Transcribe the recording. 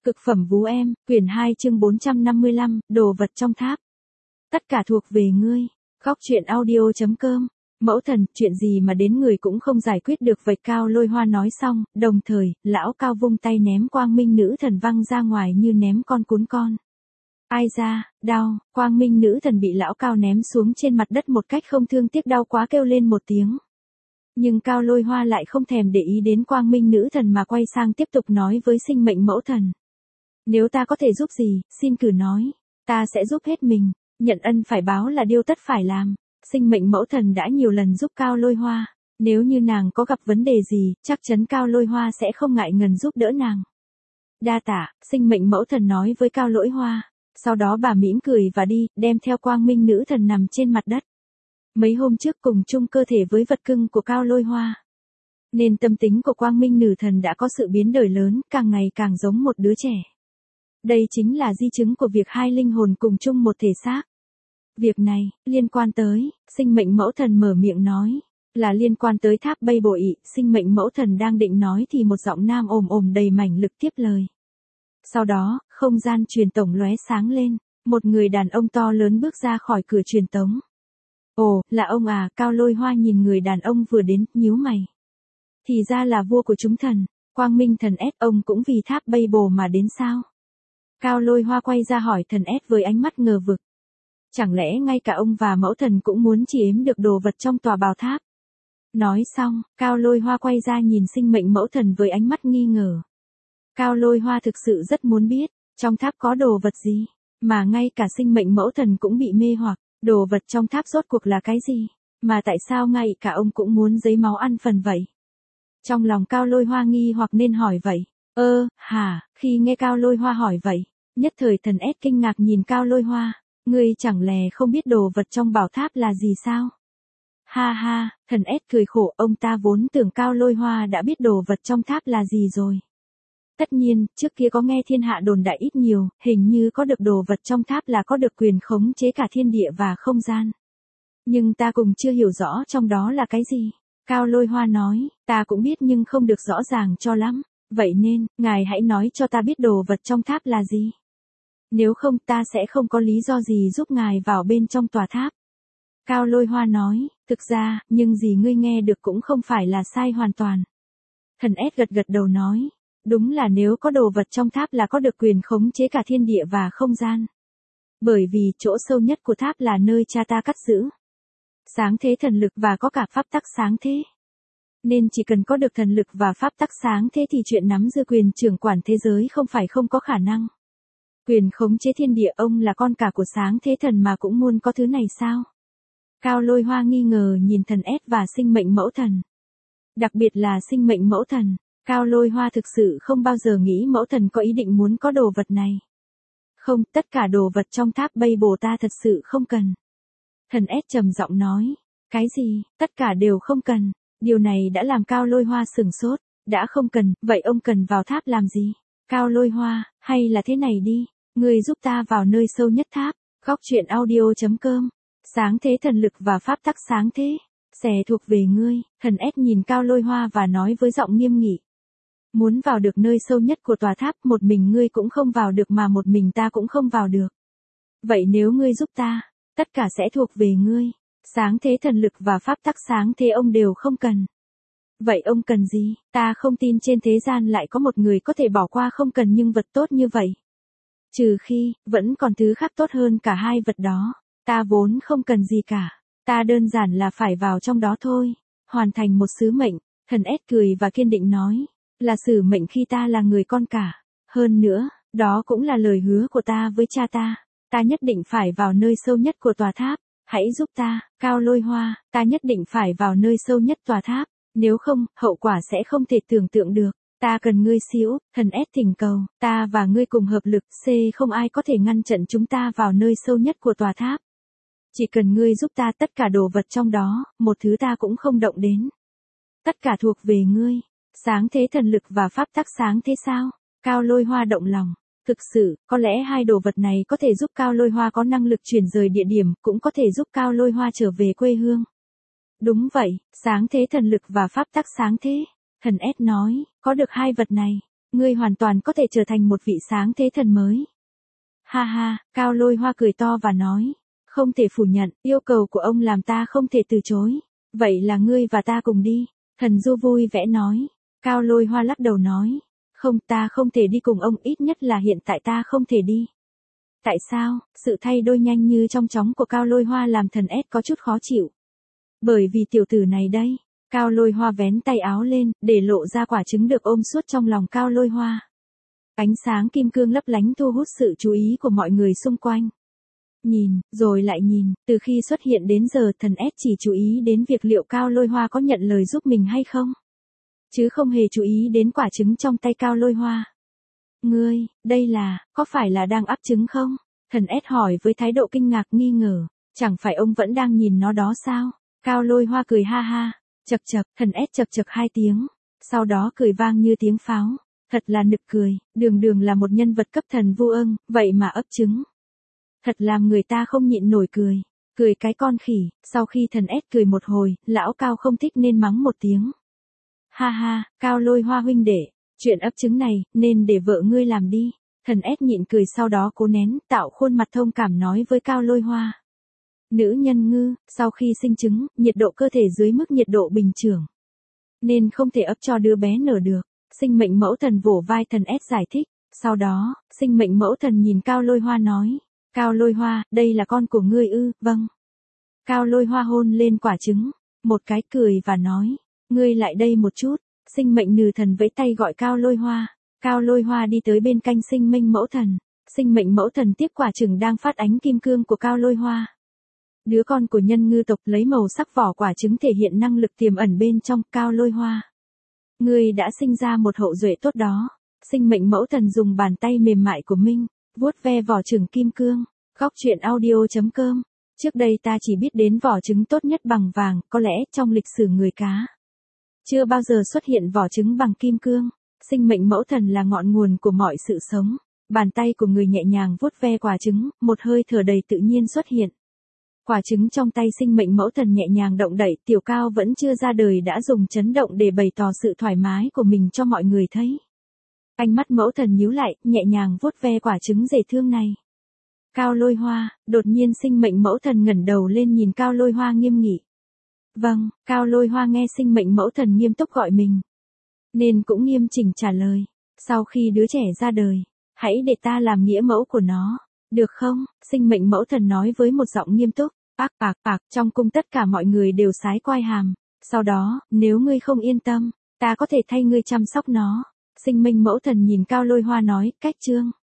Cực phẩm vú em, quyển 2 chương 455, đồ vật trong tháp. Tất cả thuộc về ngươi. Góc truyện audio.com. Mẫu thần, chuyện gì mà đến người cũng không giải quyết được vậy. Cao Lôi Hoa nói xong, đồng thời, lão Cao vung tay ném quang minh nữ thần văng ra ngoài như ném con cún con. Ai ra, đau, quang minh nữ thần bị lão Cao ném xuống trên mặt đất một cách không thương tiếc, đau quá kêu lên một tiếng. Nhưng Cao Lôi Hoa lại không thèm để ý đến quang minh nữ thần mà quay sang tiếp tục nói với sinh mệnh mẫu thần. Nếu ta có thể giúp gì, xin cứ nói, ta sẽ giúp hết mình, nhận ân phải báo là điều tất phải làm. Sinh mệnh mẫu thần đã nhiều lần giúp Cao Lôi Hoa, nếu như nàng có gặp vấn đề gì, chắc chắn Cao Lôi Hoa sẽ không ngại ngần giúp đỡ nàng. Đa tạ, sinh mệnh mẫu thần nói với Cao Lôi Hoa, sau đó bà mỉm cười và đi, đem theo quang minh nữ thần nằm trên mặt đất. Mấy hôm trước cùng chung cơ thể với vật cưng của Cao Lôi Hoa, nên tâm tính của quang minh nữ thần đã có sự biến đổi lớn, càng ngày càng giống một đứa trẻ. Đây chính là di chứng của việc hai linh hồn cùng chung một thể xác. Việc này, liên quan tới, sinh mệnh mẫu thần mở miệng nói, là liên quan tới tháp bay bội. Sinh mệnh mẫu thần đang định nói thì một giọng nam ồm ồm đầy mãnh lực tiếp lời. Sau đó, không gian truyền tống lóe sáng lên, một người đàn ông to lớn bước ra khỏi cửa truyền tống. Ồ, là ông à? Cao Lôi Hoa nhìn người đàn ông vừa đến, nhíu mày. Thì ra là vua của chúng thần, Quang Minh thần S, ông cũng vì tháp bay bồ mà đến sao? Cao Lôi Hoa quay ra hỏi thần S với ánh mắt ngờ vực. Chẳng lẽ ngay cả ông và mẫu thần cũng muốn chiếm được đồ vật trong tòa bảo tháp? Nói xong, Cao Lôi Hoa quay ra nhìn sinh mệnh mẫu thần với ánh mắt nghi ngờ. Cao Lôi Hoa thực sự rất muốn biết, trong tháp có đồ vật gì, mà ngay cả sinh mệnh mẫu thần cũng bị mê hoặc, đồ vật trong tháp rốt cuộc là cái gì, mà tại sao ngay cả ông cũng muốn giấy máu ăn phần vậy? Trong lòng Cao Lôi Hoa nghi hoặc nên hỏi vậy. Khi nghe Cao Lôi Hoa hỏi vậy, nhất thời thần S kinh ngạc nhìn Cao Lôi Hoa, ngươi chẳng lẽ không biết đồ vật trong bảo tháp là gì sao? Thần S cười khổ, ông ta vốn tưởng Cao Lôi Hoa đã biết đồ vật trong tháp là gì rồi. Tất nhiên, trước kia có nghe thiên hạ đồn đại ít nhiều, hình như có được đồ vật trong tháp là có được quyền khống chế cả thiên địa và không gian. Nhưng ta cũng chưa hiểu rõ trong đó là cái gì. Cao Lôi Hoa nói, ta cũng biết nhưng không được rõ ràng cho lắm. Vậy nên, ngài hãy nói cho ta biết đồ vật trong tháp là gì. Nếu không ta sẽ không có lý do gì giúp ngài vào bên trong tòa tháp. Cao Lôi Hoa nói, thực ra, nhưng gì ngươi nghe được cũng không phải là sai hoàn toàn. Thần S gật đầu nói, đúng là nếu có đồ vật trong tháp là có được quyền khống chế cả thiên địa và không gian. Bởi vì chỗ sâu nhất của tháp là nơi cha ta cất giữ sáng thế thần lực và có cả pháp tắc sáng thế. Nên chỉ cần có được thần lực và pháp tắc sáng thế thì chuyện nắm giữ quyền trưởng quản thế giới không phải không có khả năng. Quyền khống chế thiên địa, ông là con cả của sáng thế thần mà cũng muốn có thứ này sao? Cao Lôi Hoa nghi ngờ nhìn thần S và sinh mệnh mẫu thần. Đặc biệt là sinh mệnh mẫu thần, Cao Lôi Hoa thực sự không bao giờ nghĩ mẫu thần có ý định muốn có đồ vật này. Không, tất cả đồ vật trong tháp bay bồ ta thật sự không cần. Thần S trầm giọng nói, cái gì, tất cả đều không cần. Điều này đã làm Cao Lôi Hoa sửng sốt, đã không cần, vậy ông cần vào tháp làm gì? Cao Lôi Hoa, hay là thế này đi, ngươi giúp ta vào nơi sâu nhất tháp. Góc truyện audio.com. Sáng thế thần lực và pháp tắc sáng thế, sẽ thuộc về ngươi. Thần S nhìn Cao Lôi Hoa và nói với giọng nghiêm nghị. Muốn vào được nơi sâu nhất của tòa tháp, một mình ngươi cũng không vào được mà một mình ta cũng không vào được. Vậy nếu ngươi giúp ta, tất cả sẽ thuộc về ngươi. Sáng thế thần lực và pháp tắc sáng thế ông đều không cần. Vậy ông cần gì? Ta không tin trên thế gian lại có một người có thể bỏ qua không cần những vật tốt như vậy. Trừ khi, vẫn còn thứ khác tốt hơn cả hai vật đó. Ta vốn không cần gì cả. Ta đơn giản là phải vào trong đó thôi. Hoàn thành một sứ mệnh. Thần S cười và kiên định nói. Là sứ mệnh khi ta là người con cả. Hơn nữa, đó cũng là lời hứa của ta với cha ta. Ta nhất định phải vào nơi sâu nhất của tòa tháp. Hãy giúp ta, Cao Lôi Hoa, ta nhất định phải vào nơi sâu nhất tòa tháp. Nếu không, hậu quả sẽ không thể tưởng tượng được. Ta cần ngươi xíu, thần S thỉnh cầu, ta và ngươi cùng hợp lực, không ai có thể ngăn chặn chúng ta vào nơi sâu nhất của tòa tháp. Chỉ cần ngươi giúp ta, tất cả đồ vật trong đó, một thứ ta cũng không động đến. Tất cả thuộc về ngươi. Sáng thế thần lực và pháp tắc sáng thế sao? Cao Lôi Hoa động lòng. Thực sự, có lẽ hai đồ vật này có thể giúp Cao Lôi Hoa có năng lực chuyển rời địa điểm, cũng có thể giúp Cao Lôi Hoa trở về quê hương. Đúng vậy, sáng thế thần lực và pháp tắc sáng thế. Thần S nói, có được hai vật này, Ngươi hoàn toàn có thể trở thành một vị sáng thế thần mới. Ha ha, Cao Lôi Hoa cười to và nói. Không thể phủ nhận, yêu cầu của ông làm ta không thể từ chối. Vậy là ngươi và ta cùng đi. Thần Du vui vẻ nói. Cao Lôi Hoa lắc đầu nói. Không, ta không thể đi cùng ông, ít nhất là hiện tại ta không thể đi. Tại sao? Sự thay đổi nhanh như trong chóng của Cao Lôi Hoa làm thần S có chút khó chịu. Bởi vì tiểu tử này đây. Cao Lôi Hoa vén tay áo lên, để lộ ra quả trứng được ôm suốt trong lòng Cao Lôi Hoa. Ánh sáng kim cương lấp lánh thu hút sự chú ý của mọi người xung quanh. Nhìn, rồi lại nhìn, từ khi xuất hiện đến giờ thần S chỉ chú ý đến việc liệu Cao Lôi Hoa có nhận lời giúp mình hay không. Chứ không hề chú ý đến quả trứng trong tay Cao Lôi Hoa. Ngươi, đây là, có phải là đang ấp trứng không? Thần S hỏi với thái độ kinh ngạc nghi ngờ, chẳng phải ông vẫn đang nhìn nó đó sao? Cao Lôi Hoa cười ha ha, chậc chậc, thần S chậc chậc 2 tiếng, sau đó cười vang như tiếng pháo. Thật là nực cười, đường đường là một nhân vật cấp thần vu ưng, vậy mà ấp trứng. Thật làm người ta không nhịn nổi cười. Cười cái con khỉ, sau khi thần S cười một hồi, lão Cao không thích nên mắng một tiếng. Ha ha, Cao Lôi Hoa huynh đệ, chuyện ấp trứng này, nên để vợ ngươi làm đi. Thần S nhịn cười sau đó cố nén, tạo khuôn mặt thông cảm nói với Cao Lôi Hoa. Nữ nhân ngư, sau khi sinh trứng, nhiệt độ cơ thể dưới mức nhiệt độ bình thường. Nên không thể ấp cho đứa bé nở được. Sinh mệnh mẫu thần vỗ vai thần S giải thích. Sau đó, sinh mệnh mẫu thần nhìn Cao Lôi Hoa nói. Cao Lôi Hoa, đây là con của ngươi ư? Vâng. Cao Lôi Hoa hôn lên quả trứng, một cái cười và nói. Ngươi lại đây một chút. Sinh mệnh nừ thần vẫy tay gọi Cao Lôi Hoa. Cao Lôi Hoa đi tới bên cạnh sinh mệnh mẫu thần. Sinh mệnh mẫu thần tiếp quả trứng đang phát ánh kim cương của Cao Lôi Hoa. Đứa con của nhân ngư tộc lấy màu sắc vỏ quả trứng thể hiện năng lực tiềm ẩn bên trong. Cao Lôi Hoa, ngươi đã sinh ra một hậu duệ tốt đó. Sinh mệnh mẫu thần dùng bàn tay mềm mại của mình, vuốt ve vỏ trứng kim cương. Góc truyện audio.com. Trước đây ta chỉ biết đến vỏ trứng tốt nhất bằng vàng, có lẽ trong lịch sử người cá. Chưa bao giờ xuất hiện vỏ trứng bằng kim cương. Sinh mệnh mẫu thần là ngọn nguồn của mọi sự sống. Bàn tay của người nhẹ nhàng vuốt ve quả trứng, một hơi thở đầy tự nhiên xuất hiện. Quả trứng trong tay sinh mệnh mẫu thần nhẹ nhàng động đẩy, tiểu Cao vẫn chưa ra đời đã dùng chấn động để bày tỏ sự thoải mái của mình cho mọi người thấy. Ánh mắt mẫu thần nhíu lại, nhẹ nhàng vuốt ve quả trứng dễ thương này. Cao Lôi Hoa, đột nhiên sinh mệnh mẫu thần ngẩng đầu lên nhìn Cao Lôi Hoa nghiêm nghị. Vâng, Cao Lôi Hoa nghe sinh mệnh mẫu thần nghiêm túc gọi mình, nên cũng nghiêm chỉnh trả lời. Sau khi đứa trẻ ra đời, hãy để ta làm nghĩa mẫu của nó, được không? Sinh mệnh mẫu thần nói với một giọng nghiêm túc. Trong cung tất cả mọi người đều sái quai hàm. Sau đó, nếu ngươi không yên tâm, ta có thể thay ngươi chăm sóc nó. Sinh mệnh mẫu thần nhìn Cao Lôi Hoa nói, cách chương.